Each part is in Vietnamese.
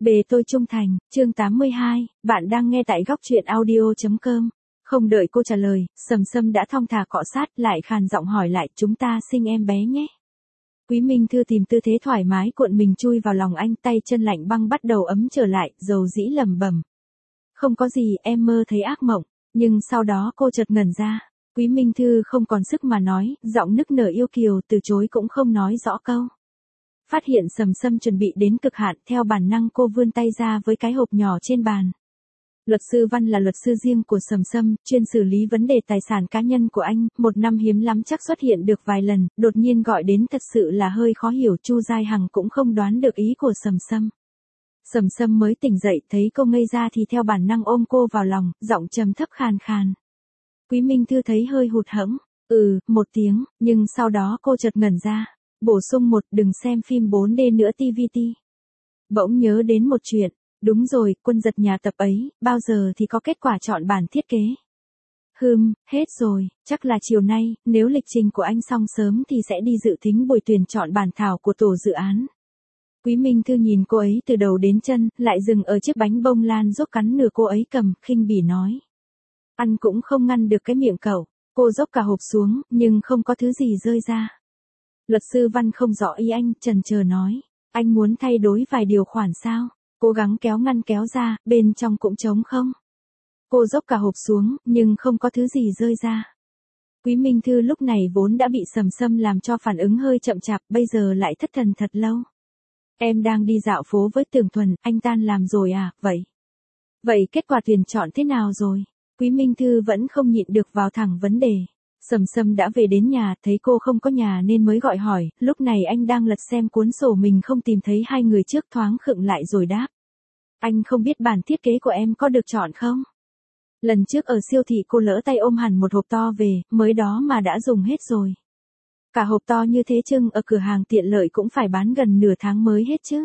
Bề tôi trung thành, chương 82, bạn đang nghe tại góc truyện audio.com. Không đợi cô trả lời, Sầm Sâm đã thong thả cọ sát lại khàn giọng hỏi lại, chúng ta sinh em bé nhé. Quý Minh Thư tìm tư thế thoải mái cuộn mình chui vào lòng anh, tay chân lạnh băng bắt đầu ấm trở lại, dầu dĩ lẩm bẩm. Không có gì, em mơ thấy ác mộng, nhưng sau đó cô chợt ngẩn ra. Quý Minh Thư không còn sức mà nói, giọng nức nở yêu kiều từ chối cũng không nói rõ câu. Phát hiện Sầm Sâm chuẩn bị đến cực hạn, theo bản năng cô vươn tay ra với cái hộp nhỏ trên bàn. Luật sư Văn là luật sư riêng của Sầm Sâm, chuyên xử lý vấn đề tài sản cá nhân của anh, một năm hiếm lắm chắc xuất hiện được vài lần, đột nhiên gọi đến thật sự là hơi khó hiểu. Chu Giai Hằng cũng không đoán được ý của Sầm Sâm. Sầm Sâm mới tỉnh dậy, thấy cô ngây ra thì theo bản năng ôm cô vào lòng, giọng trầm thấp khàn khàn. Quý Minh Thư thấy hơi hụt hẫng, một tiếng, nhưng sau đó cô chợt ngẩn ra. Bổ sung đừng xem phim 4D nữa TVT. Bỗng nhớ đến một chuyện, đúng rồi, quân giật nhà tập ấy, bao giờ thì có kết quả chọn bản thiết kế? Hết rồi, chắc là chiều nay, nếu lịch trình của anh xong sớm thì sẽ đi dự thính buổi tuyển chọn bản thảo của tổ dự án. Quý Minh Thư nhìn cô ấy từ đầu đến chân, lại dừng ở chiếc bánh bông lan dốc cắn nửa cô ấy cầm, khinh bỉ nói. Ăn cũng không ngăn được cái miệng cậu, cô dốc cả hộp xuống, nhưng không có thứ gì rơi ra. Luật sư Văn không rõ ý anh, chần chờ nói. Anh muốn thay đổi vài điều khoản sao? Cố gắng kéo ngăn kéo ra, bên trong cũng trống không? Cô dốc cả hộp xuống, nhưng không có thứ gì rơi ra. Quý Minh Thư lúc này vốn đã bị Sầm Sâm làm cho phản ứng hơi chậm chạp, bây giờ lại thất thần thật lâu. Em đang đi dạo phố với Tường Thuần, anh tan làm rồi à, Vậy kết quả tuyển chọn thế nào rồi? Quý Minh Thư vẫn không nhịn được vào thẳng vấn đề. Sầm Sâm đã về đến nhà, thấy cô không có nhà nên mới gọi hỏi, lúc này anh đang lật xem cuốn sổ mình không tìm thấy hai người trước, thoáng khựng lại rồi đáp. Anh không biết bản thiết kế của em có được chọn không? Lần trước ở siêu thị cô lỡ tay ôm hẳn một hộp to về, mới đó mà đã dùng hết rồi. Cả hộp to như thế chưng ở cửa hàng tiện lợi cũng phải bán gần nửa tháng mới hết chứ.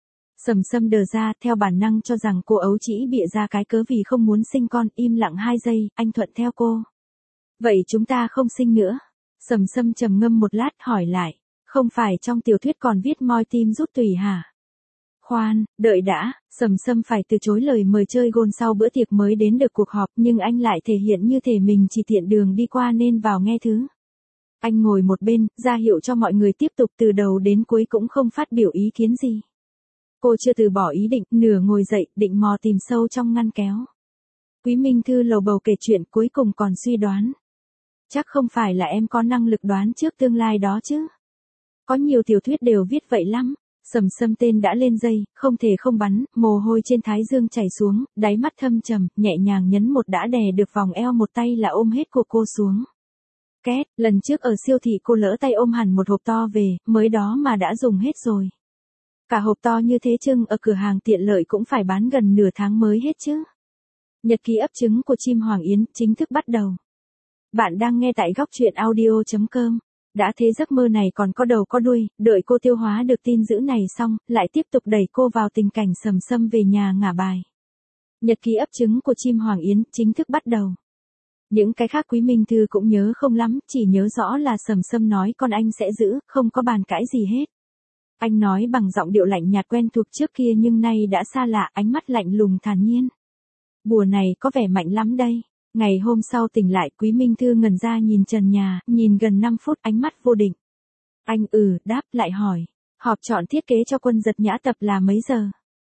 Sầm Sâm đờ ra, theo bản năng cho rằng cô ấu trĩ bịa ra cái cớ vì không muốn sinh con, im lặng 2 giây, anh thuận theo cô. Vậy chúng ta không sinh nữa. Sầm Sâm trầm ngâm một lát hỏi lại. Không phải trong tiểu thuyết còn viết moi tim rút tùy hả? Khoan, đợi đã, Sầm Sâm phải từ chối lời mời chơi gôn sau bữa tiệc mới đến được cuộc họp, nhưng anh lại thể hiện như thể mình chỉ tiện đường đi qua nên vào nghe thứ. Anh ngồi một bên, ra hiệu cho mọi người tiếp tục, từ đầu đến cuối cũng không phát biểu ý kiến gì. Cô chưa từ bỏ ý định, nửa ngồi dậy, định mò tìm sâu trong ngăn kéo. Quý Minh Thư lầu bầu kể chuyện, cuối cùng còn suy đoán. Chắc không phải là em có năng lực đoán trước tương lai đó chứ. Có nhiều tiểu thuyết đều viết vậy lắm. Sầm Sâm tên đã lên dây, không thể không bắn, mồ hôi trên thái dương chảy xuống, đáy mắt thâm trầm, nhẹ nhàng nhấn một đã đè được vòng eo, một tay là ôm hết của cô xuống. Két, lần trước ở siêu thị cô lỡ tay ôm hẳn một hộp to về, mới đó mà đã dùng hết rồi. Cả hộp to như thế chưng ở cửa hàng tiện lợi cũng phải bán gần nửa tháng mới hết chứ. Nhật ký ấp trứng của chim Hoàng Yến chính thức bắt đầu. Bạn đang nghe tại góc truyện audio.com. Đã thế giấc mơ này còn có đầu có đuôi, đợi cô tiêu hóa được tin dữ này xong, lại tiếp tục đẩy cô vào tình cảnh Sầm Sâm về nhà ngả bài. Nhật ký ấp trứng của chim Hoàng Yến chính thức bắt đầu. Những cái khác Quý Minh Thư cũng nhớ không lắm, chỉ nhớ rõ là Sầm Sâm nói con anh sẽ giữ, không có bàn cãi gì hết. Anh nói bằng giọng điệu lạnh nhạt quen thuộc trước kia nhưng nay đã xa lạ, ánh mắt lạnh lùng thản nhiên. Bùa này có vẻ mạnh lắm đây. Ngày hôm sau tỉnh lại, Quý Minh Thư ngẩn ra nhìn trần nhà, nhìn gần 5 phút, ánh mắt vô định. Anh đáp lại hỏi. Họp chọn thiết kế cho quân giật nhã tập là mấy giờ?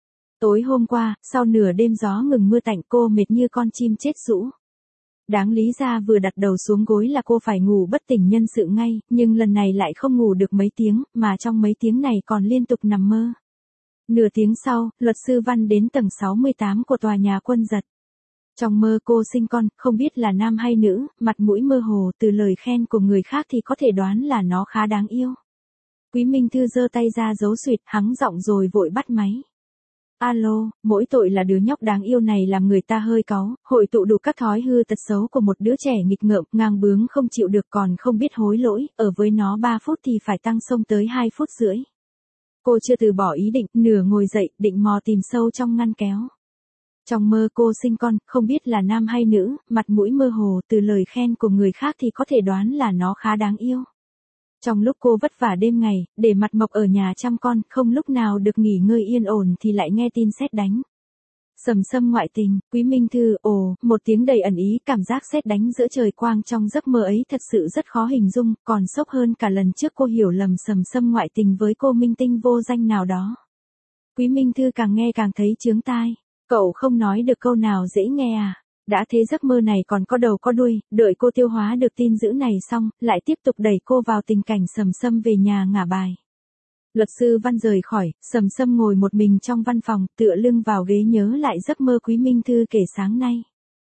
Tối hôm qua, sau nửa đêm gió ngừng mưa tạnh, cô mệt như con chim chết rũ. Đáng lý ra vừa đặt đầu xuống gối là cô phải ngủ bất tỉnh nhân sự ngay, nhưng lần này lại không ngủ được mấy tiếng, mà trong mấy tiếng này còn liên tục nằm mơ. Nửa tiếng sau, luật sư Văn đến tầng 68 của tòa nhà quân giật. Trong mơ cô sinh con, không biết là nam hay nữ, mặt mũi mơ hồ, từ lời khen của người khác thì có thể đoán là nó khá đáng yêu. Quý Minh Thư giơ tay ra giấu suyệt, hắng giọng rồi vội bắt máy. Alo, mỗi tội là đứa nhóc đáng yêu này làm người ta hơi cáu, hội tụ đủ các thói hư tật xấu của một đứa trẻ nghịch ngợm, ngang bướng không chịu được, còn không biết hối lỗi, ở với nó 3 phút thì phải tăng xông tới 2 phút rưỡi. Cô chưa từ bỏ ý định, nửa ngồi dậy, định mò tìm sâu trong ngăn kéo. Trong mơ cô sinh con, không biết là nam hay nữ, mặt mũi mơ hồ, từ lời khen của người khác thì có thể đoán là nó khá đáng yêu. Trong lúc cô vất vả đêm ngày, để mặt mộc ở nhà chăm con, không lúc nào được nghỉ ngơi yên ổn thì lại nghe tin sét đánh. Sầm Sâm ngoại tình, Quý Minh Thư, ồ, một tiếng đầy ẩn ý, cảm giác sét đánh giữa trời quang trong giấc mơ ấy thật sự rất khó hình dung, còn sốc hơn cả lần trước cô hiểu lầm Sầm Sâm ngoại tình với cô minh tinh vô danh nào đó. Quý Minh Thư càng nghe càng thấy chướng tai, cậu không nói được câu nào dễ nghe à? Đã thế giấc mơ này còn có đầu có đuôi, đợi cô tiêu hóa được tin dữ này xong, lại tiếp tục đẩy cô vào tình cảnh Sầm Sâm về nhà ngả bài. Luật sư Văn rời khỏi, Sầm Sâm ngồi một mình trong văn phòng, tựa lưng vào ghế nhớ lại giấc mơ Quý Minh Thư kể sáng nay.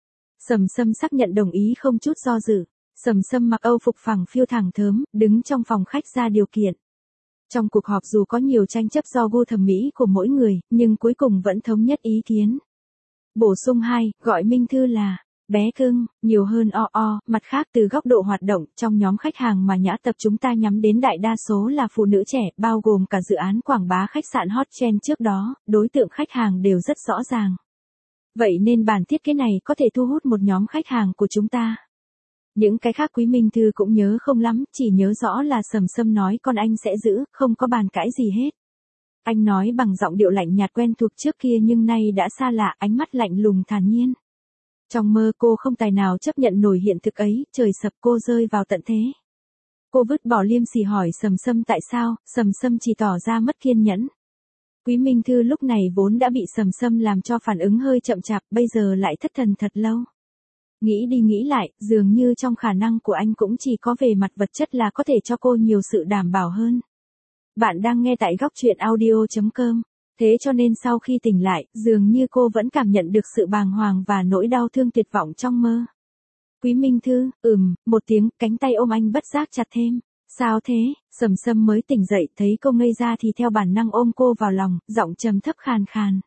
Sầm Sâm xác nhận đồng ý không chút do dự. Sầm Sâm mặc âu phục phẳng phiu thẳng thớm, đứng trong phòng khách ra điều kiện. Trong cuộc họp dù có nhiều tranh chấp do gu thẩm mỹ của mỗi người, nhưng cuối cùng vẫn thống nhất ý kiến. Bổ sung 2, gọi Minh Thư là bé cưng, nhiều hơn mặt khác từ góc độ hoạt động, trong nhóm khách hàng mà Nhã Tập chúng ta nhắm đến đại đa số là phụ nữ trẻ, bao gồm cả dự án quảng bá khách sạn hot trend trước đó, đối tượng khách hàng đều rất rõ ràng. Vậy nên bản thiết kế này có thể thu hút một nhóm khách hàng của chúng ta. Những cái khác Quý Minh Thư cũng nhớ không lắm, chỉ nhớ rõ là Sầm Sâm nói con anh sẽ giữ, không có bàn cãi gì hết. Anh nói bằng giọng điệu lạnh nhạt quen thuộc trước kia nhưng nay đã xa lạ, ánh mắt lạnh lùng thản nhiên. Trong mơ cô không tài nào chấp nhận nổi hiện thực ấy, trời sập cô rơi vào tận thế. Cô vứt bỏ liêm sỉ hỏi Sầm Sâm tại sao, Sầm Sâm chỉ tỏ ra mất kiên nhẫn. Quý Minh Thư lúc này vốn đã bị Sầm Sâm làm cho phản ứng hơi chậm chạp, bây giờ lại thất thần thật lâu. Nghĩ đi nghĩ lại, dường như trong khả năng của anh cũng chỉ có về mặt vật chất là có thể cho cô nhiều sự đảm bảo hơn. Bạn đang nghe tại góc truyện audio.com. Thế cho nên sau khi tỉnh lại, dường như cô vẫn cảm nhận được sự bàng hoàng và nỗi đau thương tuyệt vọng trong mơ. Quý Minh Thư, một tiếng, cánh tay ôm anh bất giác chặt thêm. Sao thế? Sầm Sâm mới tỉnh dậy, thấy cô ngây ra thì theo bản năng ôm cô vào lòng, giọng trầm thấp khàn khàn.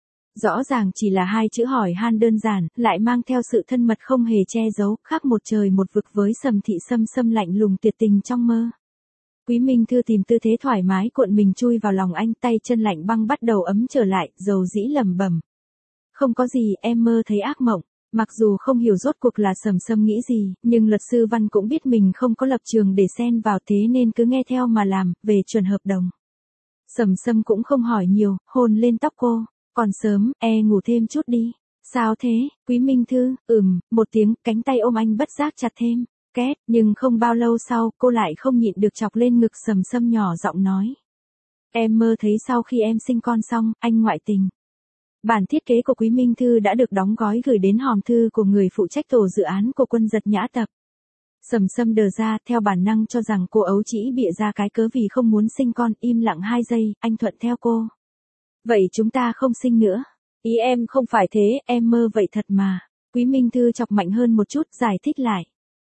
Rõ ràng chỉ là 2 chữ hỏi han đơn giản, lại mang theo sự thân mật không hề che giấu, khác một trời một vực với Sầm Thị Sâm lạnh lùng tuyệt tình trong mơ. Quý Minh Thư tìm tư thế thoải mái cuộn mình chui vào lòng anh, tay chân lạnh băng bắt đầu ấm trở lại, dầu dĩ lẩm bẩm. Không có gì, em mơ thấy ác mộng. Mặc dù không hiểu rốt cuộc là Sầm Sâm nghĩ gì, nhưng luật sư Văn cũng biết mình không có lập trường để xen vào thế nên cứ nghe theo mà làm, về chuẩn hợp đồng. Sầm Sâm cũng không hỏi nhiều, hôn lên tóc cô. Còn sớm, ngủ thêm chút đi. Sao thế? Quý Minh Thư, một tiếng, cánh tay ôm anh bất giác chặt thêm. Két, nhưng không bao lâu sau, cô lại không nhịn được chọc lên ngực Sầm Sâm nhỏ giọng nói. Em mơ thấy sau khi em sinh con xong, anh ngoại tình. Bản thiết kế của Quý Minh Thư đã được đóng gói gửi đến hòm thư của người phụ trách tổ dự án của Quân Giật Nhã Tập. Sầm Sâm đờ ra, theo bản năng cho rằng cô ấu trĩ bịa ra cái cớ vì không muốn sinh con, im lặng 2 giây, anh thuận theo cô. Vậy chúng ta không sinh nữa. Ý em không phải thế, em mơ vậy thật mà. Quý Minh Thư chọc mạnh hơn một chút, giải thích lại.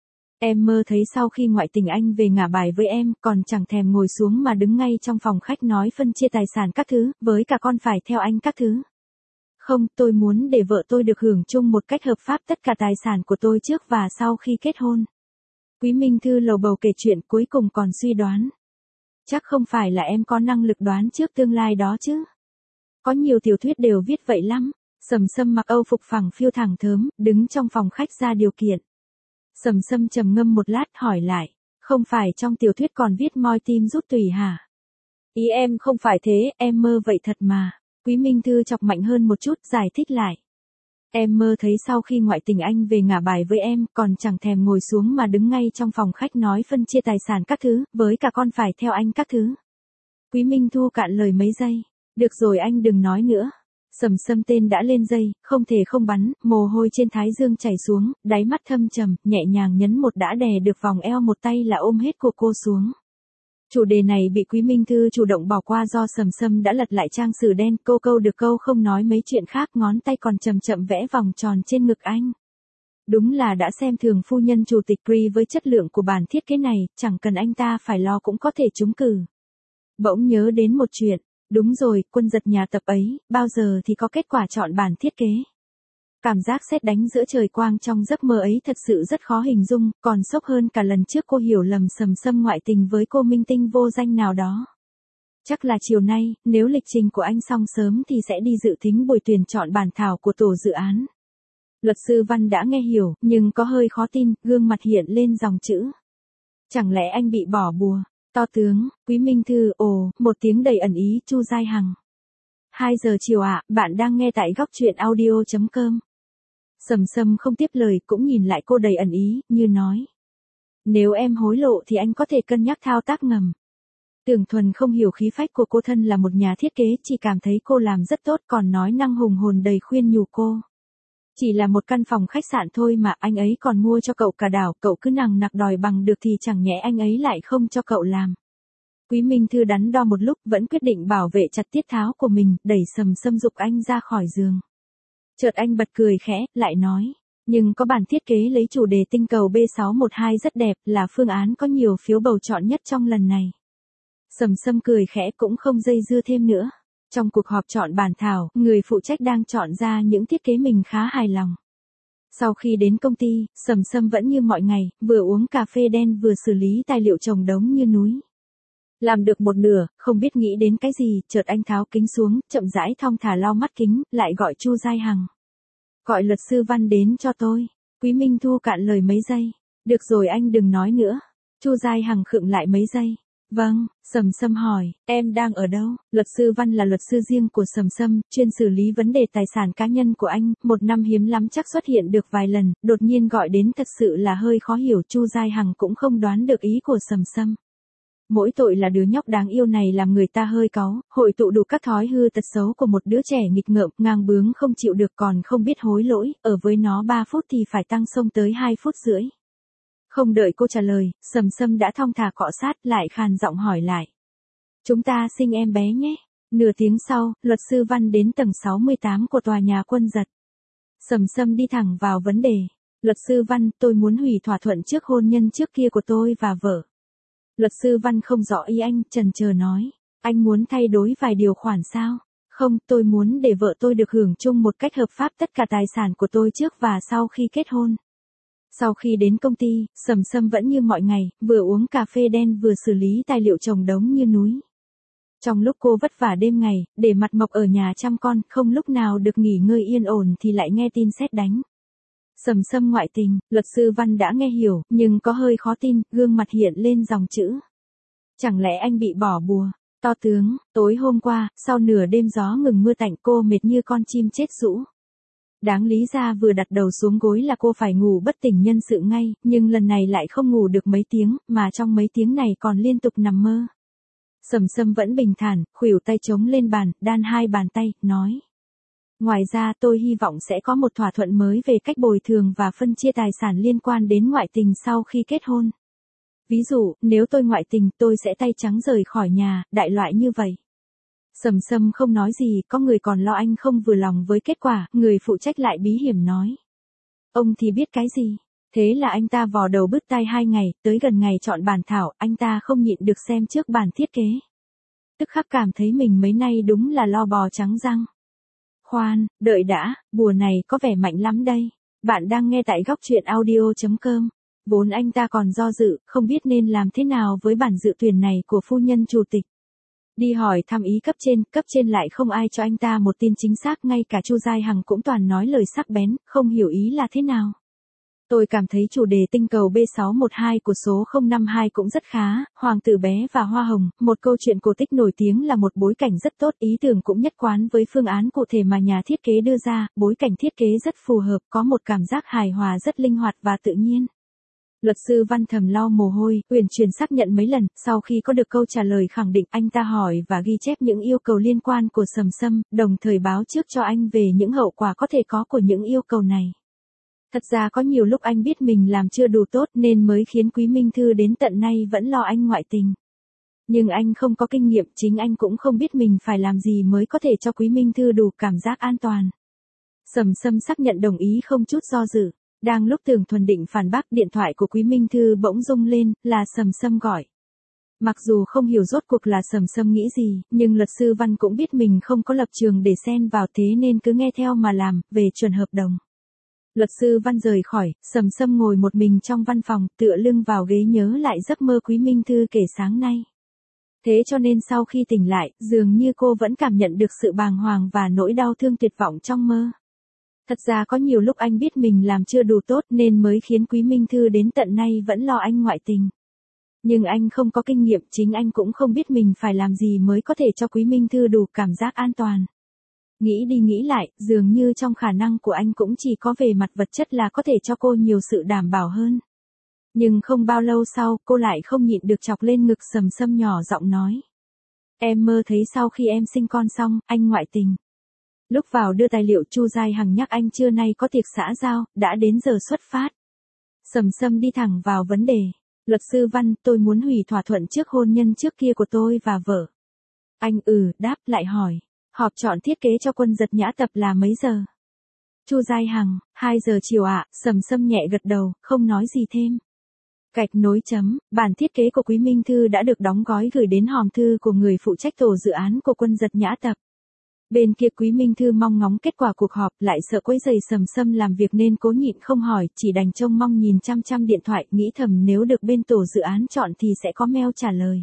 Em mơ thấy sau khi ngoại tình anh về ngả bài với em, còn chẳng thèm ngồi xuống mà đứng ngay trong phòng khách nói phân chia tài sản các thứ, với cả con phải theo anh các thứ. Không, tôi muốn để vợ tôi được hưởng chung một cách hợp pháp tất cả tài sản của tôi trước và sau khi kết hôn. Quý Minh Thư lầu bầu kể chuyện, cuối cùng còn suy đoán. Chắc không phải là em có năng lực đoán trước tương lai đó chứ. Có nhiều tiểu thuyết đều viết vậy lắm. Sầm Sâm mặc âu phục phẳng phiu thẳng thớm, đứng trong phòng khách ra điều kiện. Sầm Sâm trầm ngâm một lát hỏi lại. Không phải trong tiểu thuyết còn viết moi tim rút tủy hả? Ý em không phải thế, em mơ vậy thật mà. Quý Minh Thư chọc mạnh hơn một chút, giải thích lại. Em mơ thấy sau khi ngoại tình anh về ngả bài với em, còn chẳng thèm ngồi xuống mà đứng ngay trong phòng khách nói phân chia tài sản các thứ, với cả con phải theo anh các thứ. Quý Minh Thu cạn lời mấy giây. Được rồi anh đừng nói nữa. Sầm Sâm tên đã lên dây, không thể không bắn, mồ hôi trên thái dương chảy xuống, đáy mắt thâm trầm, nhẹ nhàng nhấn một đã đè được vòng eo một tay là ôm hết của cô xuống. Chủ đề này bị Quý Minh Thư chủ động bỏ qua do Sầm Sâm đã lật lại trang sử đen, cô câu được câu không nói mấy chuyện khác, ngón tay còn chậm chậm vẽ vòng tròn trên ngực anh. Đúng là đã xem thường phu nhân chủ tịch Pri với chất lượng của bản thiết kế này, chẳng cần anh ta phải lo cũng có thể trúng cử. Bỗng nhớ đến một chuyện, đúng rồi, Quân Giật nhà Tập ấy, bao giờ thì có kết quả chọn bản thiết kế. Cảm giác sét đánh giữa trời quang trong giấc mơ ấy thật sự rất khó hình dung, còn sốc hơn cả lần trước cô hiểu lầm Sầm Sâm ngoại tình với cô minh tinh vô danh nào đó. Chắc là chiều nay, nếu lịch trình của anh xong sớm thì sẽ đi dự thính buổi tuyển chọn bản thảo của tổ dự án. Luật sư Văn đã nghe hiểu, nhưng có hơi khó tin, gương mặt hiện lên dòng chữ. Chẳng lẽ anh bị bỏ bùa? To tướng, Quý Minh Thư, ồ, một tiếng đầy ẩn ý, Chu Giai Hằng. 2 giờ chiều ạ, bạn đang nghe tại góc truyện audio.com. Sầm Sâm không tiếp lời, cũng nhìn lại cô đầy ẩn ý, như nói. Nếu em hối lộ thì anh có thể cân nhắc thao tác ngầm. Tưởng Thuần không hiểu khí phách của cô, thân là một nhà thiết kế, chỉ cảm thấy cô làm rất tốt, còn nói năng hùng hồn đầy khuyên nhủ cô. Chỉ là một căn phòng khách sạn thôi mà anh ấy còn mua cho cậu cả đảo, cậu cứ nằng nặc đòi bằng được thì chẳng nhẽ anh ấy lại không cho cậu làm. Quý Minh Thư đắn đo một lúc, vẫn quyết định bảo vệ chặt tiết tháo của mình, đẩy Sầm Sâm giục anh ra khỏi giường. Chợt anh bật cười khẽ, lại nói, nhưng có bản thiết kế lấy chủ đề tinh cầu B612 rất đẹp, là phương án có nhiều phiếu bầu chọn nhất trong lần này. Sầm Sâm cười khẽ, cũng không dây dưa thêm nữa. Trong cuộc họp chọn bản thảo, người phụ trách đang chọn ra những thiết kế mình khá hài lòng. Sau khi đến công ty, Sầm Sâm vẫn như mọi ngày, vừa uống cà phê đen vừa xử lý tài liệu chồng đống như núi. Làm được một nửa, không biết nghĩ đến cái gì, chợt anh tháo kính xuống, chậm rãi thong thả lau mắt kính, lại gọi Chu Giai Hằng. Gọi luật sư Văn đến cho tôi. Quý Minh Thu cạn lời mấy giây. Được rồi, anh đừng nói nữa. Chu Giai Hằng khựng lại mấy giây. Vâng, Sầm Sâm hỏi, em đang ở đâu? Luật sư Văn là luật sư riêng của Sầm Sâm, chuyên xử lý vấn đề tài sản cá nhân của anh, một năm hiếm lắm chắc xuất hiện được vài lần, đột nhiên gọi đến thật sự là hơi khó hiểu. Chu Giai Hằng cũng không đoán được ý của Sầm Sâm. Mỗi tội là đứa nhóc đáng yêu này làm người ta hơi cáu, hội tụ đủ các thói hư tật xấu của một đứa trẻ nghịch ngợm, ngang bướng không chịu được, còn không biết hối lỗi, ở với nó 3 phút thì phải tăng xông tới 2 phút rưỡi. Không đợi cô trả lời, Sầm Sâm đã thong thả cọ sát, lại khàn giọng hỏi lại. Chúng ta sinh em bé nhé. Nửa tiếng sau, luật sư Văn đến tầng 68 của tòa nhà Quân Giật. Sầm Sâm đi thẳng vào vấn đề. Luật sư Văn, tôi muốn hủy thỏa thuận trước hôn nhân trước kia của tôi và vợ. Luật sư Văn không rõ ý anh, chần chờ nói. Anh muốn thay đổi vài điều khoản sao? Không, tôi muốn để vợ tôi được hưởng chung một cách hợp pháp tất cả tài sản của tôi trước và sau khi kết hôn. Sau khi đến công ty, Sầm Sâm vẫn như mọi ngày, vừa uống cà phê đen vừa xử lý tài liệu chồng đống như núi. Trong lúc cô vất vả đêm ngày, để mặt mộc ở nhà chăm con, không lúc nào được nghỉ ngơi yên ổn thì lại nghe tin sét đánh. Sầm Sâm ngoại tình, luật sư Văn đã nghe hiểu, nhưng có hơi khó tin, gương mặt hiện lên dòng chữ. Chẳng lẽ anh bị bỏ bùa? To tướng, tối hôm qua, sau nửa đêm gió ngừng mưa tạnh, cô mệt như con chim chết rũ. Đáng lý ra vừa đặt đầu xuống gối là cô phải ngủ bất tỉnh nhân sự ngay, nhưng lần này lại không ngủ được mấy tiếng, mà trong mấy tiếng này còn liên tục nằm mơ. Sầm Sâm vẫn bình thản, khuỷu tay chống lên bàn, đan hai bàn tay, nói. Ngoài ra tôi hy vọng sẽ có một thỏa thuận mới về cách bồi thường và phân chia tài sản liên quan đến ngoại tình sau khi kết hôn. Ví dụ, nếu tôi ngoại tình, tôi sẽ tay trắng rời khỏi nhà, đại loại như vậy. Sầm Sâm không nói gì, có người còn lo anh không vừa lòng với kết quả, người phụ trách lại bí hiểm nói. Ông thì biết cái gì? Thế là anh ta vò đầu bứt tai 2 ngày, tới gần ngày chọn bản thảo, anh ta không nhịn được xem trước bản thiết kế. Tức khắc cảm thấy mình mấy nay đúng là lo bò trắng răng. Khoan, đợi đã, bùa này có vẻ mạnh lắm đây. Bạn đang nghe tại góc truyện audio.com. Vốn anh ta còn do dự, không biết nên làm thế nào với bản dự tuyển này của phu nhân chủ tịch. Đi hỏi thăm ý cấp trên lại không ai cho anh ta một tin chính xác, ngay cả Chu Giai Hằng cũng toàn nói lời sắc bén, không hiểu ý là thế nào. Tôi cảm thấy chủ đề tinh cầu B612 của số 052 cũng rất khá, Hoàng tử bé và Hoa hồng, một câu chuyện cổ tích nổi tiếng là một bối cảnh rất tốt, ý tưởng cũng nhất quán với phương án cụ thể mà nhà thiết kế đưa ra, bối cảnh thiết kế rất phù hợp, có một cảm giác hài hòa rất linh hoạt và tự nhiên. Luật sư Văn thầm lau mồ hôi, uyển chuyển xác nhận mấy lần, sau khi có được câu trả lời khẳng định, anh ta hỏi và ghi chép những yêu cầu liên quan của Sầm Sâm, đồng thời báo trước cho anh về những hậu quả có thể có của những yêu cầu này. Thật ra có nhiều lúc anh biết mình làm chưa đủ tốt nên mới khiến Quý Minh Thư đến tận nay vẫn lo anh ngoại tình. Nhưng anh không có kinh nghiệm, chính anh cũng không biết mình phải làm gì mới có thể cho Quý Minh Thư đủ cảm giác an toàn. Sầm Sâm xác nhận đồng ý không chút do dự. Đang lúc Tưởng Thuần định phản bác, điện thoại của Quý Minh Thư bỗng rung lên, là Sầm Sâm gọi. Mặc dù không hiểu rốt cuộc là Sầm Sâm nghĩ gì, nhưng luật sư Văn cũng biết mình không có lập trường để xen vào, thế nên cứ nghe theo mà làm, về chuẩn hợp đồng. Luật sư Văn rời khỏi, Sầm Sâm ngồi một mình trong văn phòng, tựa lưng vào ghế nhớ lại giấc mơ Quý Minh Thư kể sáng nay. Thế cho nên sau khi tỉnh lại, dường như cô vẫn cảm nhận được sự bàng hoàng và nỗi đau thương tuyệt vọng trong mơ. Thật ra có nhiều lúc anh biết mình làm chưa đủ tốt nên mới khiến Quý Minh Thư đến tận nay vẫn lo anh ngoại tình. Nhưng anh không có kinh nghiệm, chính anh cũng không biết mình phải làm gì mới có thể cho Quý Minh Thư đủ cảm giác an toàn. Nghĩ đi nghĩ lại, dường như trong khả năng của anh cũng chỉ có về mặt vật chất là có thể cho cô nhiều sự đảm bảo hơn. Nhưng không bao lâu sau, cô lại không nhịn được chọc lên ngực Sầm Sâm nhỏ giọng nói. Em mơ thấy sau khi em sinh con xong, anh ngoại tình. Lúc vào đưa tài liệu Chu Giai Hằng nhắc anh trưa nay có tiệc xã giao, đã đến giờ xuất phát. Sầm Sâm đi thẳng vào vấn đề. Luật sư Văn, tôi muốn hủy thỏa thuận trước hôn nhân trước kia của tôi và vợ. Anh đáp lại hỏi. Họp chọn thiết kế cho Quân Giật Nhã tập là mấy giờ? Chu Giai Hằng, 2 giờ chiều ạ. Sầm Sâm nhẹ gật đầu, không nói gì thêm. Gạch nối chấm, bản thiết kế của Quý Minh Thư đã được đóng gói gửi đến hòm thư của người phụ trách tổ dự án của Quân Giật Nhã tập. Bên kia Quý Minh Thư mong ngóng kết quả cuộc họp, lại sợ quấy rầy Sầm Sâm làm việc nên cố nhịn không hỏi, chỉ đành trông mong nhìn chăm điện thoại, nghĩ thầm nếu được bên tổ dự án chọn thì sẽ có mail trả lời.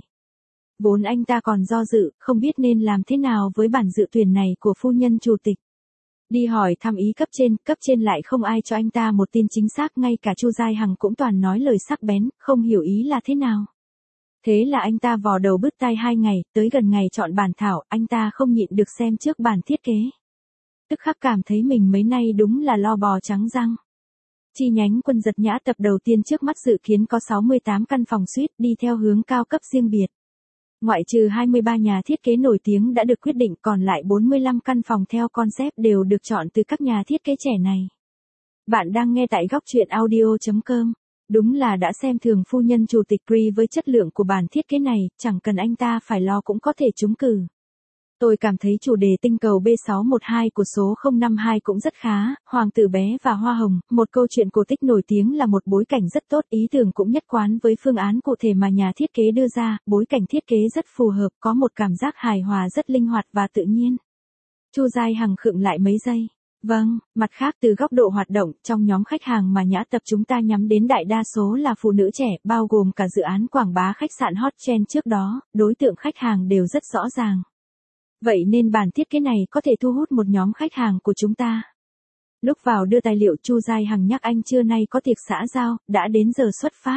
Vốn anh ta còn do dự, không biết nên làm thế nào với bản dự tuyển này của phu nhân chủ tịch. Đi hỏi thăm ý cấp trên lại không ai cho anh ta một tin chính xác, ngay cả Chu Giai Hằng cũng toàn nói lời sắc bén, không hiểu ý là thế nào. Thế là anh ta vò đầu bứt tai 2 ngày, tới gần ngày chọn bản thảo, anh ta không nhịn được xem trước bản thiết kế. Tức khắc cảm thấy mình mấy nay đúng là lo bò trắng răng. Chi nhánh Quân Giật Nhã tập đầu tiên trước mắt dự kiến có 68 căn phòng suite đi theo hướng cao cấp riêng biệt. Ngoại trừ 23 nhà thiết kế nổi tiếng đã được quyết định, còn lại 45 căn phòng theo concept đều được chọn từ các nhà thiết kế trẻ này. Bạn đang nghe tại góc truyện audio.com. Đúng là đã xem thường phu nhân chủ tịch Cree với chất lượng của bản thiết kế này, chẳng cần anh ta phải lo cũng có thể trúng cử. Tôi cảm thấy chủ đề tinh cầu B612 của số 052 cũng rất khá, Hoàng tử bé và Hoa hồng, một câu chuyện cổ tích nổi tiếng là một bối cảnh rất tốt, ý tưởng cũng nhất quán với phương án cụ thể mà nhà thiết kế đưa ra, bối cảnh thiết kế rất phù hợp, có một cảm giác hài hòa rất linh hoạt và tự nhiên. Chu Giai Hằng khựng lại mấy giây. Vâng, mặt khác từ góc độ hoạt động, trong nhóm khách hàng mà Nhã tập chúng ta nhắm đến đại đa số là phụ nữ trẻ, bao gồm cả dự án quảng bá khách sạn Hot Trend trước đó, đối tượng khách hàng đều rất rõ ràng. Vậy nên bản thiết kế này có thể thu hút một nhóm khách hàng của chúng ta. Lúc vào đưa tài liệu Chu Giai Hằng nhắc anh trưa nay có tiệc xã giao, đã đến giờ xuất phát.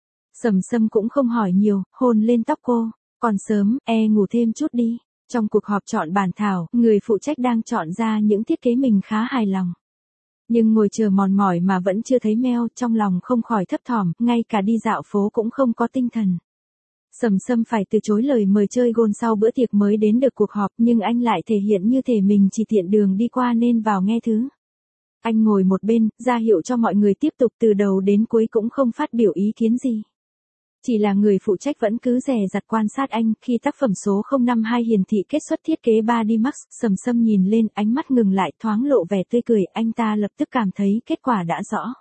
Sầm Sâm cũng không hỏi nhiều, hôn lên tóc cô. Còn sớm, ngủ thêm chút đi. Trong cuộc họp chọn bản thảo, người phụ trách đang chọn ra những thiết kế mình khá hài lòng. Nhưng ngồi chờ mòn mỏi mà vẫn chưa thấy mail, trong lòng không khỏi thấp thỏm, ngay cả đi dạo phố cũng không có tinh thần. Sầm Sâm phải từ chối lời mời chơi gôn sau bữa tiệc mới đến được cuộc họp, nhưng anh lại thể hiện như thể mình chỉ tiện đường đi qua nên vào nghe thứ. Anh ngồi một bên, ra hiệu cho mọi người tiếp tục, từ đầu đến cuối cũng không phát biểu ý kiến gì. Chỉ là người phụ trách vẫn cứ dè dặt quan sát anh, khi tác phẩm số 052 hiển thị kết xuất thiết kế 3D Max, Sầm Sâm nhìn lên, ánh mắt ngừng lại, thoáng lộ vẻ tươi cười, anh ta lập tức cảm thấy kết quả đã rõ.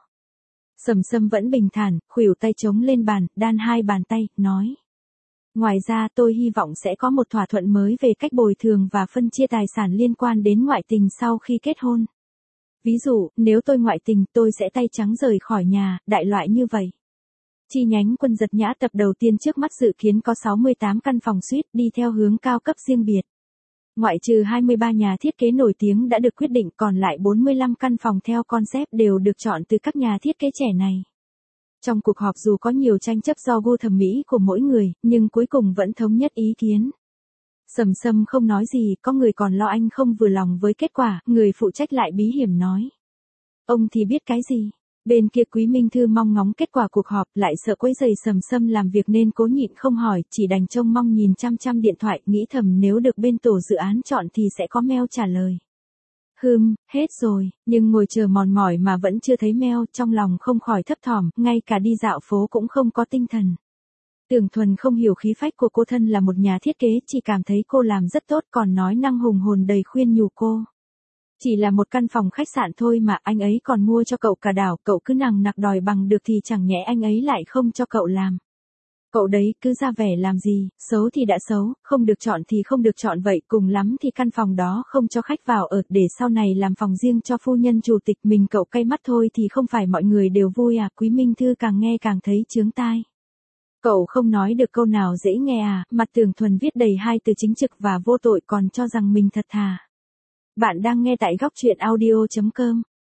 Sầm Sâm vẫn bình thản, khuỷu tay chống lên bàn, đan hai bàn tay, nói. Ngoài ra tôi hy vọng sẽ có một thỏa thuận mới về cách bồi thường và phân chia tài sản liên quan đến ngoại tình sau khi kết hôn. Ví dụ, nếu tôi ngoại tình, tôi sẽ tay trắng rời khỏi nhà, đại loại như vậy. Chi nhánh Quân Giật Nhã tập đầu tiên trước mắt dự kiến có 68 căn phòng suite đi theo hướng cao cấp riêng biệt. Ngoại trừ 23 nhà thiết kế nổi tiếng đã được quyết định, còn lại 45 căn phòng theo concept đều được chọn từ các nhà thiết kế trẻ này. Trong cuộc họp dù có nhiều tranh chấp do gu thẩm mỹ của mỗi người, nhưng cuối cùng vẫn thống nhất ý kiến. Sầm Sâm không nói gì, có người còn lo anh không vừa lòng với kết quả, người phụ trách lại bí hiểm nói. Ông thì biết cái gì? Bên kia Quý Minh Thư mong ngóng kết quả cuộc họp, lại sợ quấy rầy Sầm Sâm làm việc nên cố nhịn không hỏi, chỉ đành trông mong nhìn chăm điện thoại, nghĩ thầm nếu được bên tổ dự án chọn thì sẽ có mail trả lời. Hết rồi, nhưng ngồi chờ mòn mỏi mà vẫn chưa thấy mail, trong lòng không khỏi thấp thỏm, ngay cả đi dạo phố cũng không có tinh thần. Tưởng Thuần không hiểu khí phách của cô, thân là một nhà thiết kế, chỉ cảm thấy cô làm rất tốt, còn nói năng hùng hồn đầy khuyên nhủ cô. Chỉ là một căn phòng khách sạn thôi mà anh ấy còn mua cho cậu cả đảo, cậu cứ nằng nặc đòi bằng được thì chẳng nhẽ anh ấy lại không cho cậu làm. Cậu đấy cứ ra vẻ làm gì, xấu thì đã xấu, không được chọn thì không được chọn vậy, cùng lắm thì căn phòng đó không cho khách vào ở, để sau này làm phòng riêng cho phu nhân chủ tịch, mình cậu cay mắt thôi thì không phải mọi người đều vui à? Quý Minh Thư càng nghe càng thấy chướng tai. Cậu không nói được câu nào dễ nghe à? Mặt Tưởng Thuần viết đầy hai từ chính trực và vô tội, còn cho rằng mình thật thà. Bạn đang nghe tại góc truyện audio.com.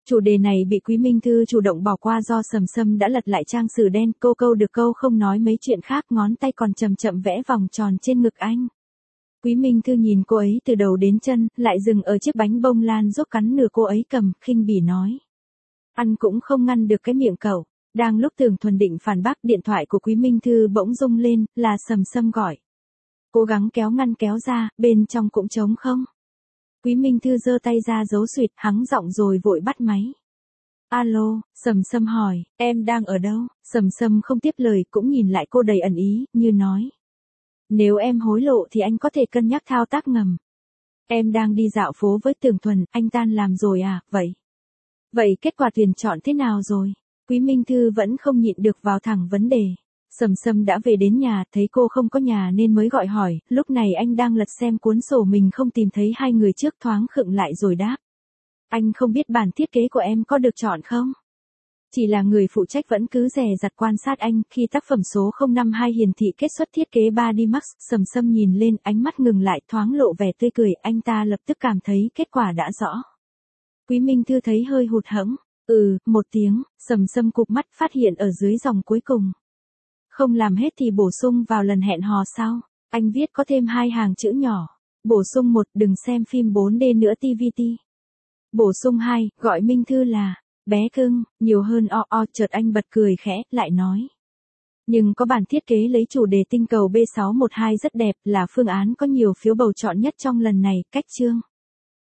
Chủ đề này bị Quý Minh Thư chủ động bỏ qua do Sầm Sâm đã lật lại trang sử đen, cô câu được câu không nói mấy chuyện khác, ngón tay còn chậm chậm vẽ vòng tròn trên ngực anh. Quý Minh Thư nhìn cô ấy từ đầu đến chân, lại dừng ở chiếc bánh bông lan giúp cắn nửa cô ấy cầm, khinh bỉ nói. Ăn cũng không ngăn được cái miệng cậu. Đang lúc Tưởng Thuần định phản bác, điện thoại của Quý Minh Thư bỗng rung lên, là Sầm Sâm gọi. Cố gắng kéo ngăn kéo ra, bên trong cũng trống không. Quý Minh Thư giơ tay ra giấu suyệt, hắng giọng rồi vội bắt máy. Alo, Sầm Sâm hỏi, em đang ở đâu? Sầm Sâm không tiếp lời, cũng nhìn lại cô đầy ẩn ý, như nói. Nếu em hối lộ thì anh có thể cân nhắc thao tác ngầm. Em đang đi dạo phố với Tưởng Thuần, anh tan làm rồi à, vậy? Vậy kết quả tuyển chọn thế nào rồi? Quý Minh Thư vẫn không nhịn được vào thẳng vấn đề. Sầm Sâm đã về đến nhà, thấy cô không có nhà nên mới gọi hỏi, lúc này anh đang lật xem cuốn sổ mình không tìm thấy hai người trước, thoáng khựng lại rồi đáp. Anh không biết bản thiết kế của em có được chọn không? Chỉ là người phụ trách vẫn cứ dè dặt quan sát anh, khi tác phẩm số 052 hiển thị kết xuất thiết kế 3D Max, Sầm Sâm nhìn lên, ánh mắt ngừng lại, thoáng lộ vẻ tươi cười, anh ta lập tức cảm thấy kết quả đã rõ. Quý Minh Thư thấy hơi hụt hẫng, một tiếng, Sầm Sâm cụp mắt phát hiện ở dưới dòng cuối cùng. Không làm hết thì bổ sung vào lần hẹn hò sau. Anh viết có thêm 2 hàng chữ nhỏ. Bổ sung 1, đừng xem phim 4D nữa TVT. Bổ sung 2, gọi Minh Thư là bé cưng, nhiều hơn chợt anh bật cười khẽ, lại nói. Nhưng có bản thiết kế lấy chủ đề tinh cầu B612 rất đẹp, là phương án có nhiều phiếu bầu chọn nhất trong lần này, cách chương.